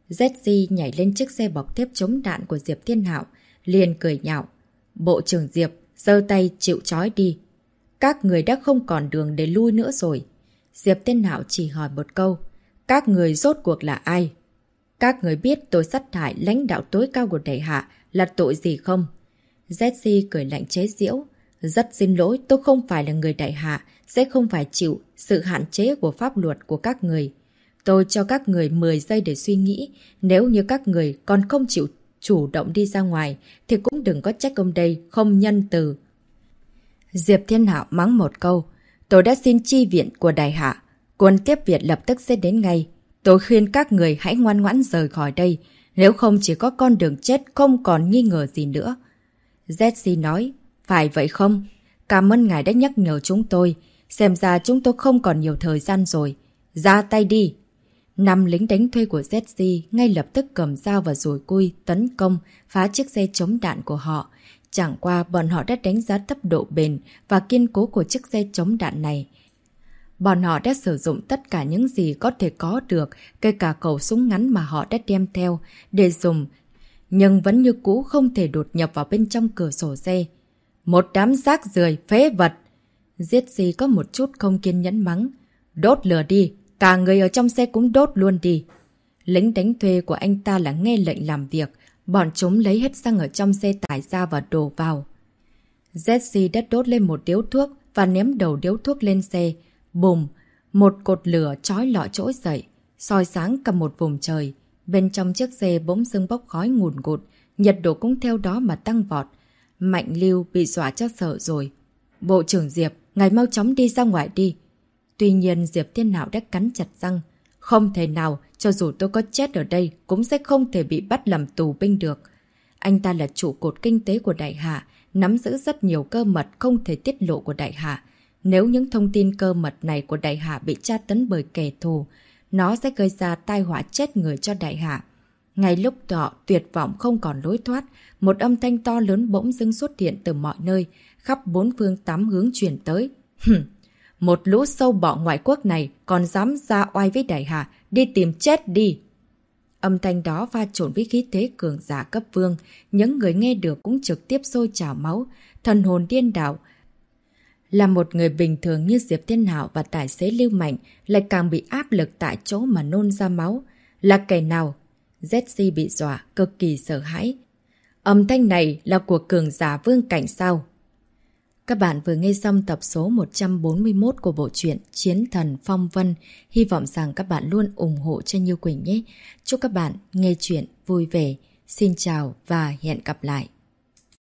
ZG nhảy lên chiếc xe bọc thép chống đạn của Diệp Thiên Hạo, liền cười nhạo. Bộ trưởng Diệp, giơ tay chịu trói đi. Các người đã không còn đường để lui nữa rồi. Diệp Thiên Hạo chỉ hỏi một câu. Các người rốt cuộc là ai? Các người biết tôi sát hại lãnh đạo tối cao của Đại Hạ là tội gì không? ZG cười lạnh chế giễu. Rất xin lỗi, tôi không phải là người đại hạ, sẽ không phải chịu sự hạn chế của pháp luật của các người. Tôi cho các người 10 giây để suy nghĩ, nếu như các người còn không chịu chủ động đi ra ngoài, thì cũng đừng có trách ông đây không nhân từ. Diệp Thiên Hạo mắng một câu, tôi đã xin chi viện của đại hạ, quân tiếp viện lập tức sẽ đến ngay. Tôi khuyên các người hãy ngoan ngoãn rời khỏi đây, nếu không chỉ có con đường chết không còn nghi ngờ gì nữa. Jessie nói, phải vậy không? Cảm ơn ngài đã nhắc nhở chúng tôi, xem ra chúng tôi không còn nhiều thời gian rồi. Ra tay đi! 5 lính đánh thuê của Jessie ngay lập tức cầm dao và dùi cui tấn công phá chiếc xe chống đạn của họ. Chẳng qua bọn họ đã đánh giá thấp độ bền và kiên cố của chiếc xe chống đạn này. Bọn họ đã sử dụng tất cả những gì có thể có được, kể cả khẩu súng ngắn mà họ đã đem theo, để dùng. Nhưng vẫn như cũ không thể đột nhập vào bên trong cửa sổ xe. Một đám rác rưởi phế vật! Jessie có một chút không kiên nhẫn mắng. Đốt lửa đi! Cả người ở trong xe cũng đốt luôn đi! Lính đánh thuê của anh ta là nghe lệnh làm việc. Bọn chúng lấy hết xăng ở trong xe tải ra và đổ vào. Jessie đã đốt lên một điếu thuốc và ném đầu điếu thuốc lên xe. Bùm! Một cột lửa chói lọi trỗi dậy, soi sáng cả một vùng trời. Bên trong chiếc xe bỗng dưng bốc khói ngùn ngụt, nhiệt độ cũng theo đó mà tăng vọt. Mạnh Lưu bị dọa cho sợ rồi. Bộ trưởng Diệp, ngài mau chóng đi ra ngoài đi. Tuy nhiên Diệp Thiên Hạo đã cắn chặt răng. Không thể nào, cho dù tôi có chết ở đây, cũng sẽ không thể bị bắt làm tù binh được. Anh ta là trụ cột kinh tế của đại hạ, nắm giữ rất nhiều cơ mật không thể tiết lộ của đại hạ. Nếu những thông tin cơ mật này của đại hạ bị tra tấn bởi kẻ thù, nó sẽ gây ra tai họa chết người cho đại hạ. Ngay lúc đó tuyệt vọng không còn lối thoát, một âm thanh to lớn bỗng dưng xuất hiện từ mọi nơi, khắp 4 phương 8 hướng chuyển tới. Một lũ sâu bọ ngoại quốc này còn dám ra oai với đại hạ, đi tìm chết đi! Âm thanh đó pha trộn với khí thế cường giả cấp vương, những người nghe được cũng trực tiếp sôi trào máu, thần hồn điên đảo. Là một người bình thường như Diệp Thiên Hạo và tài xế Lưu Mạnh lại càng bị áp lực tại chỗ mà nôn ra máu. Là kẻ nào? Jessie bị dọa, cực kỳ sợ hãi. Âm thanh này là của cường giả vương cảnh sao? Các bạn vừa nghe xong tập số 141 của bộ truyện Chiến Thần Phong Vân. Hy vọng rằng các bạn luôn ủng hộ cho Như Quỳnh nhé. Chúc các bạn nghe chuyện vui vẻ. Xin chào và hẹn gặp lại.